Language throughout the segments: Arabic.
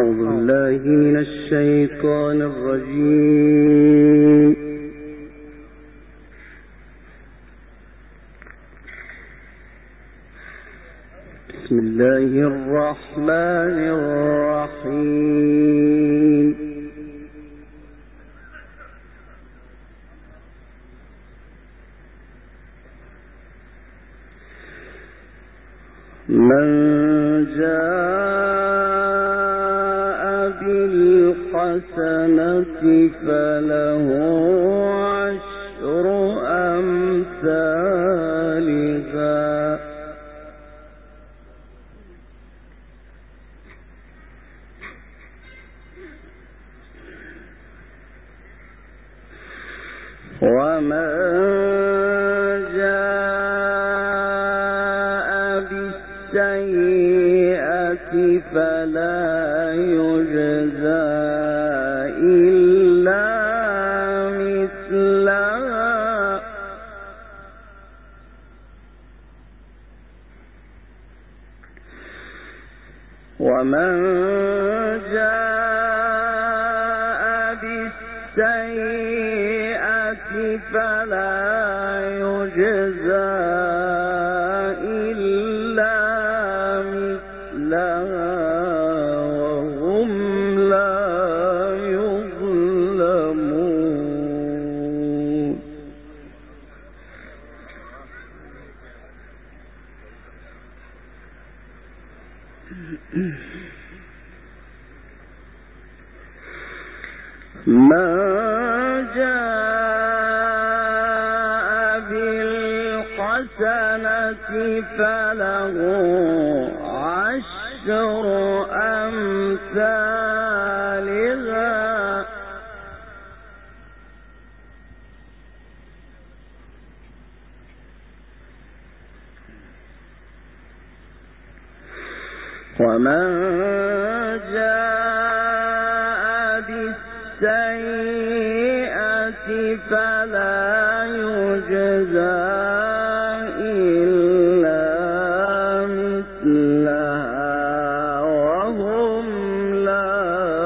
أعوذ بالله من الشيطان الرجيم. بسم الله الرحمن الرحيم. من جاء بالحسنة فله عشر أمثالها ومن جاء بالسيئة فلا يجزى إلا مثلها ومن جاء بالسيئة فلا يجزى إلا مثلها وهم لا يظلمون. من جاء بالحسنة فله عشر أمثالها ومن جاء بالسيئة فلا يجزى إلا مثلها وهم لا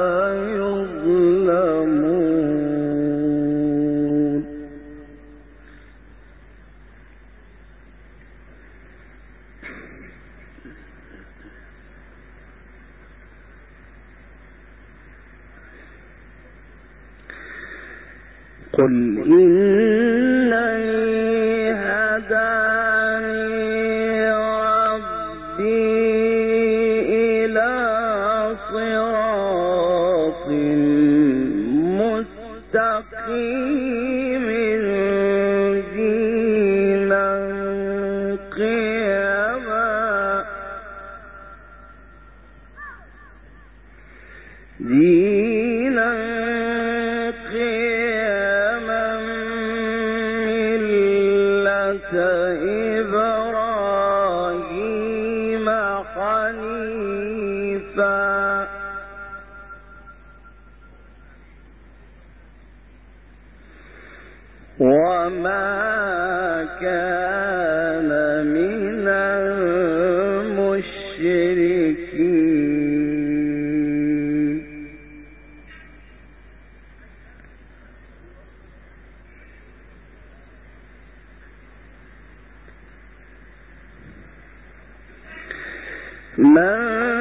يظلمون. قل إنني هداني ربي إلى صراط مستقيم دينا قيما ملة إبراهيم حنيفا وما كان من المشركين. من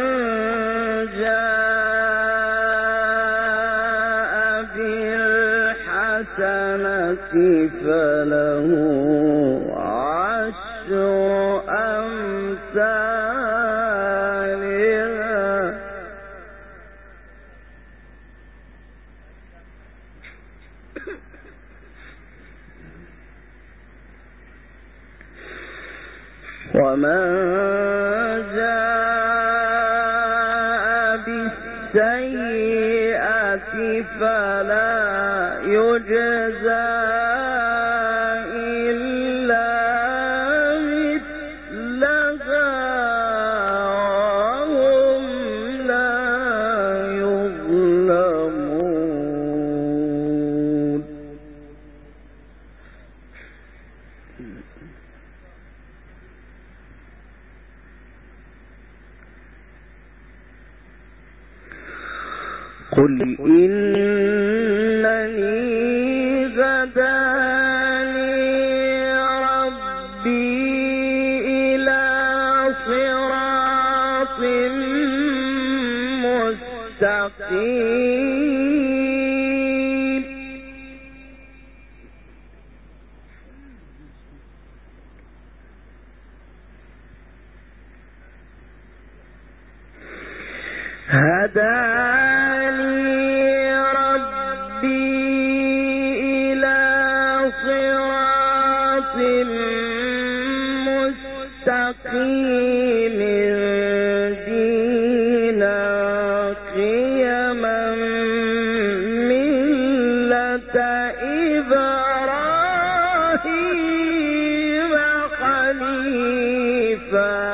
جاء بالحسنة فله عشر أمثالها ومن جاء بالسيئة فلا يجزى إلا مثلها وهم لا يظلمون. قل إنني هداني ربي إلى صراط مستقيم مستقيم دينا قيما ملة إبراهيم حنيفا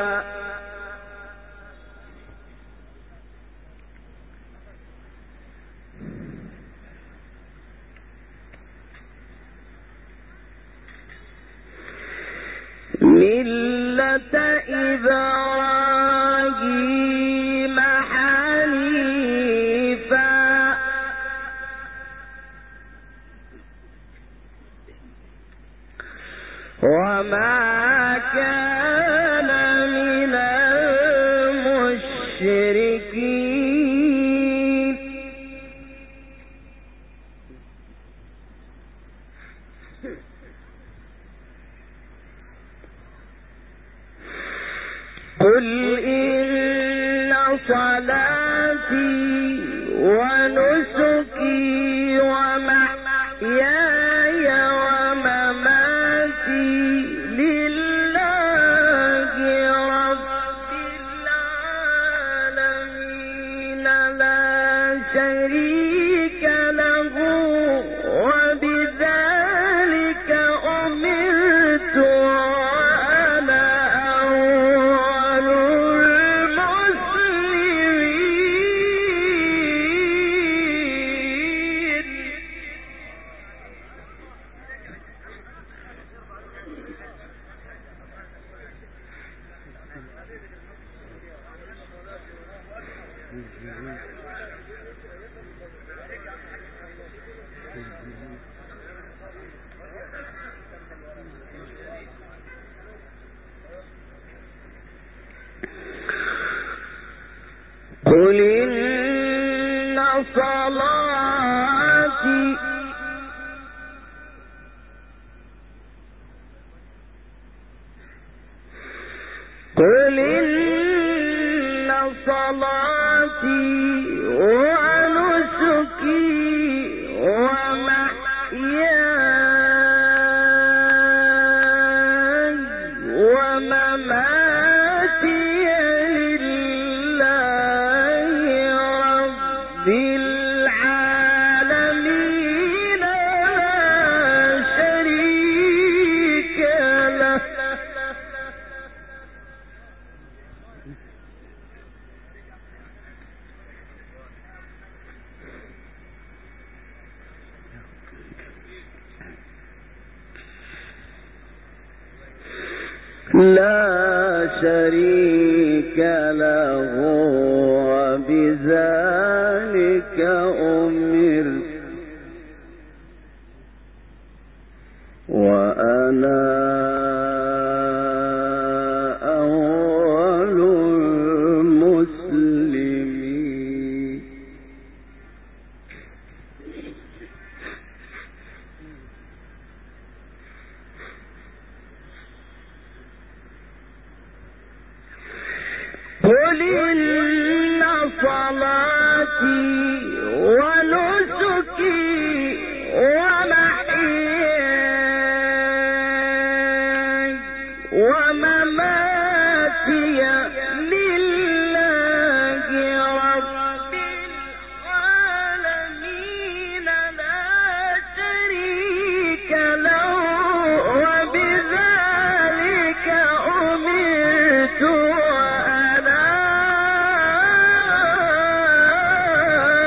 ملة إبراهيم حنيفا وما كان من المشركين قل إن صلاتي ونسكي ومحياي ومماتي لله رب العالمين لا شريك له وبذلك أمرت قل إن صلاتي ونسكي ومحياي ومماتي بالعالمين لا شريك له وبذلك أمرت وأنا أول المسلمين قل إن صلاتي ونسكي ومحياي ومماتي لله رب العالمين لا شريك له وبذلك أمرت وأنا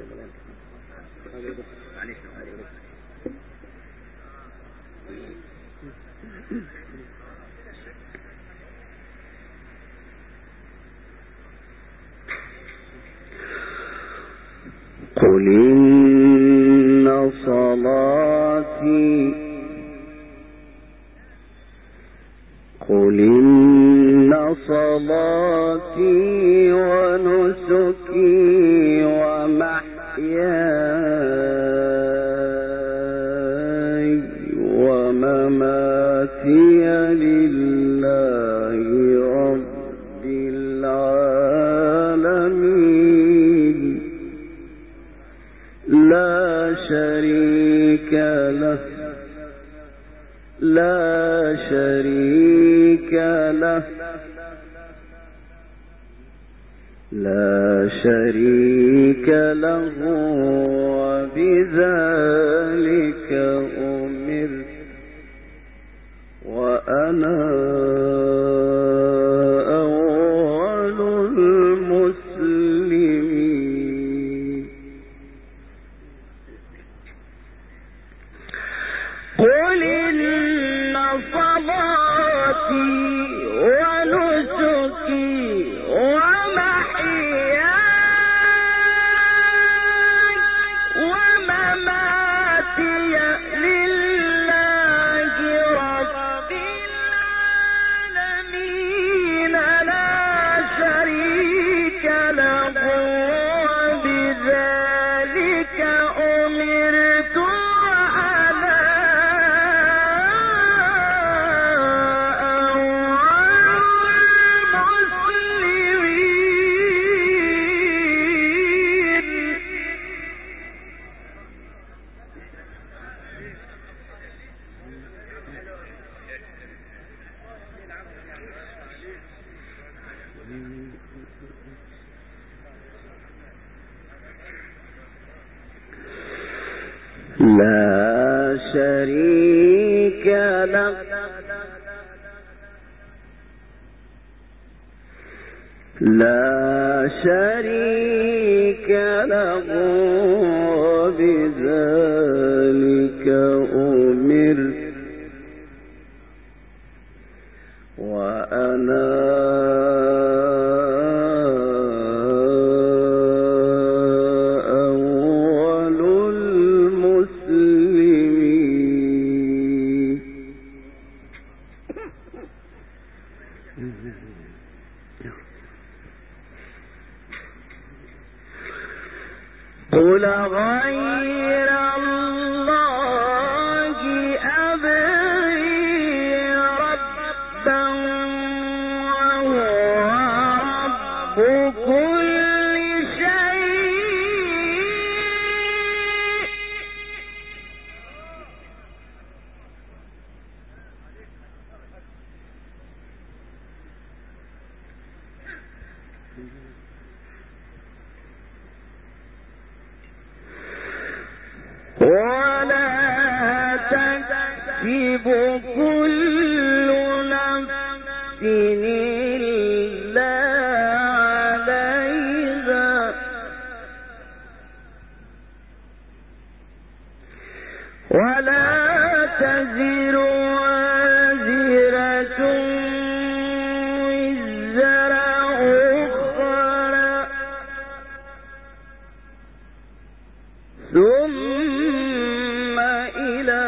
قل إن صلاتي ونسكي ومحياي ومماتي لله رب العالمين لا شريك له وبذلك أمرت وأنا أول المسلمين. قل إن صلاتي ونسكي لا شريك له وبذلك أمرت وأنا قل غير الله أبغي ربا وهو رب كل شيء ولا تكسب كل نفس إلا عليها ولا تزر وازرة وزر أخرى ثم إلى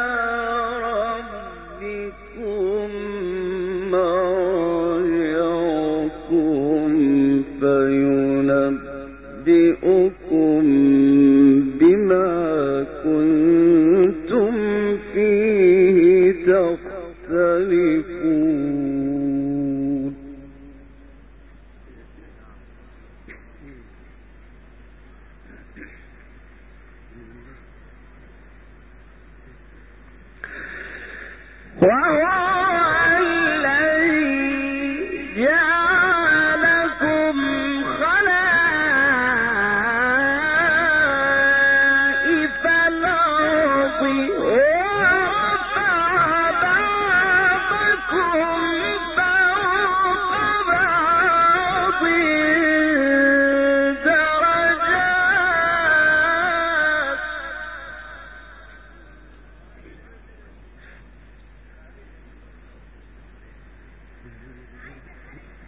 ربكم مرجعكم فينبئكم بما كنتم فيه تختلفون. وهو الذي جعلكم خلائف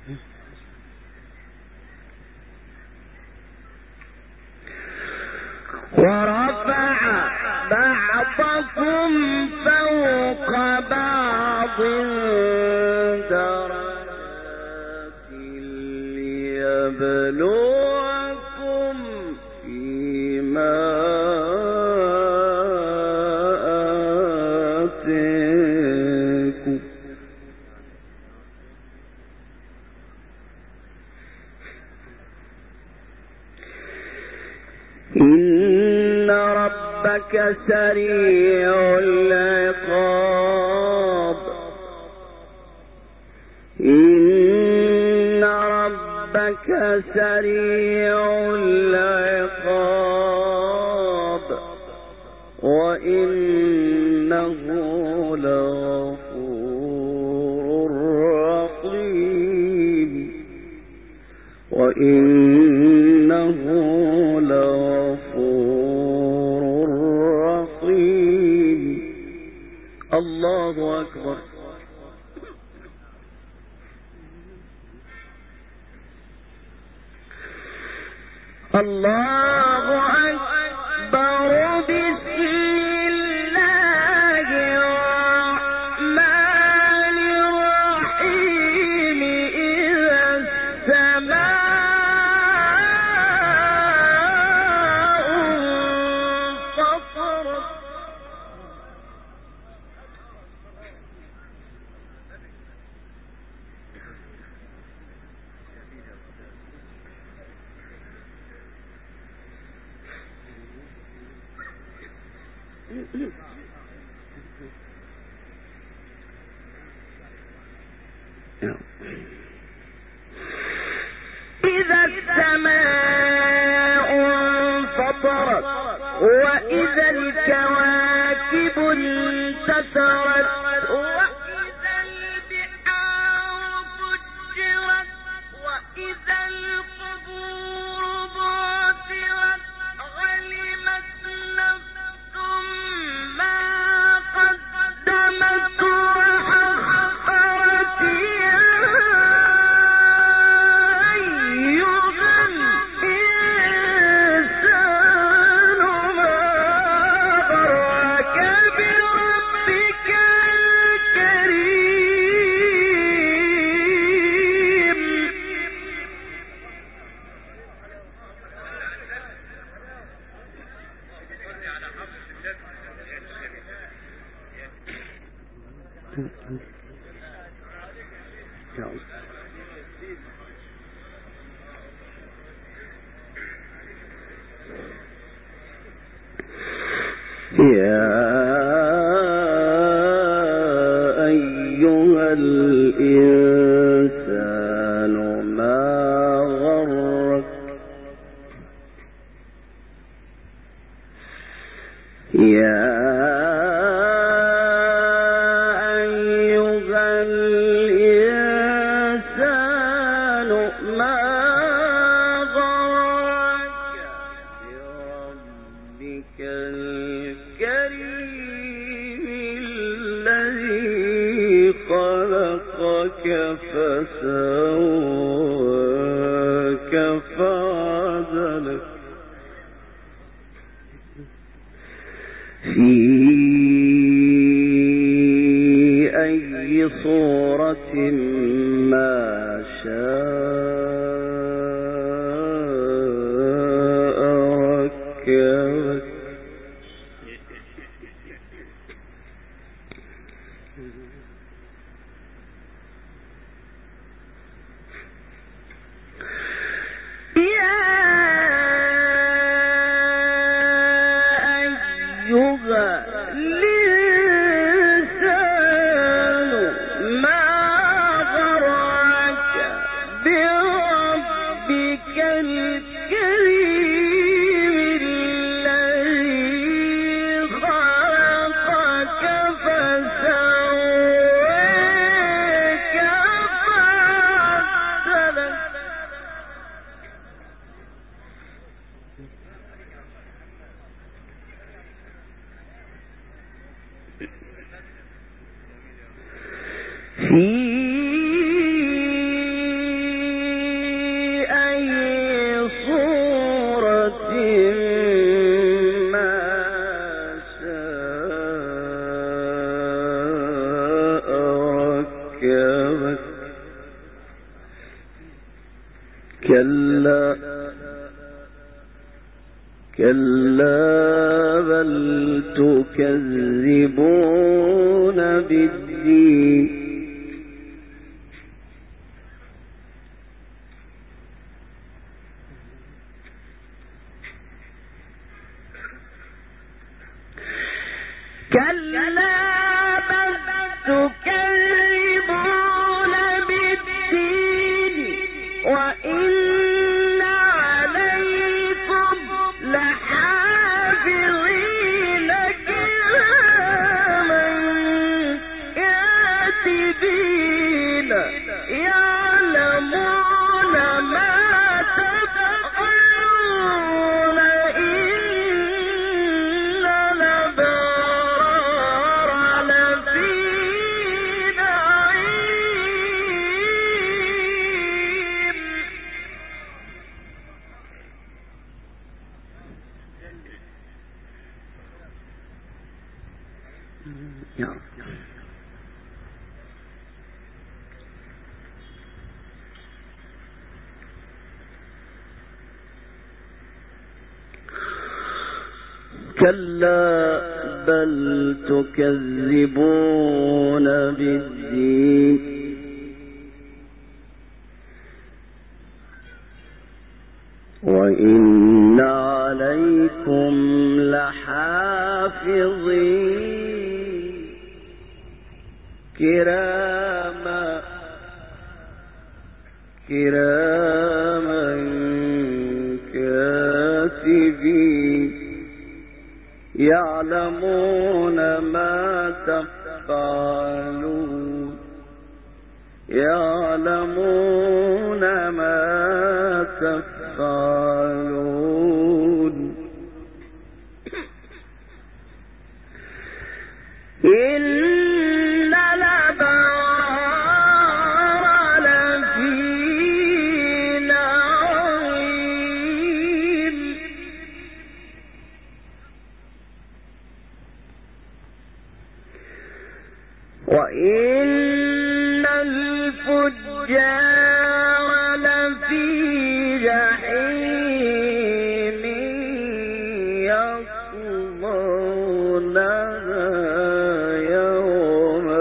ورفع بعضكم فوق بعض درجات ليبلوكم فيما آتاكم إن ربك سريع العقاب إن ربك سريع العقاب وإنه لغفور رحيم وإنه لغفور رحيم. الله أكبر. الله أكبر. بسم الله الرحمن الرحيم. إذا السماء انفطرت إذا السماء انفطرت وإذا الكواكب انتثرت وإذا البحار فجرت وإذا القبور بعثرت علمت نفس ما قدمت وأخرت. يا أيها الإنسان ما غرك بربك الكريم. يا أيها الإنسان ما غرك يا أيها الإنسان ما غرك بربك الكريم الذي خلقك فسواك فعدلك في أي صورة ما شاء ركبك الإنسان ما غرك كلا بل تكذبون بالدين كلا بل تكذبون بالدين وإن عليكم لحافظين كراما كاتبين يعلمون ما تفعلون إن الأبرار لفي نعيم وإن الفجار لفي جحيم يصلونها يوم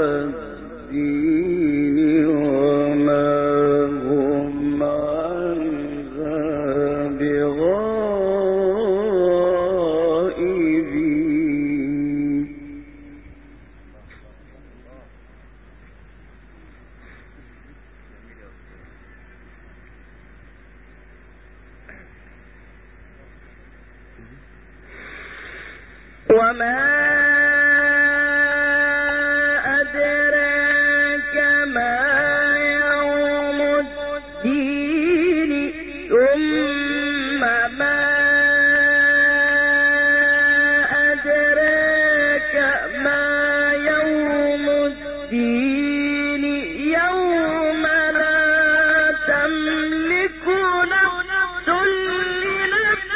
الدين وما هم عنها بغائبين وما أدراك ما يوم الدين ثم ما أدراك ما يوم الدين يوم لا تملك نفس لنفس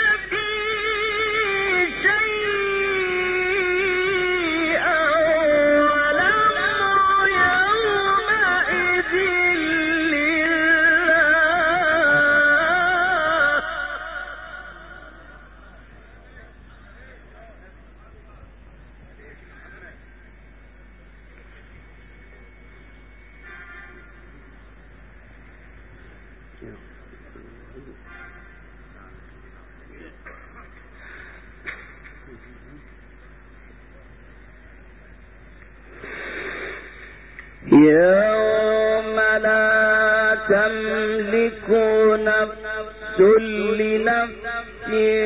يوم لا تملك نفس لنفس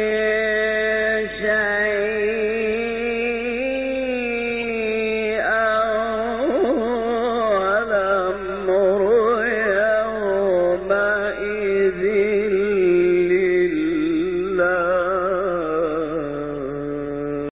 شيئا والأمر يومئذ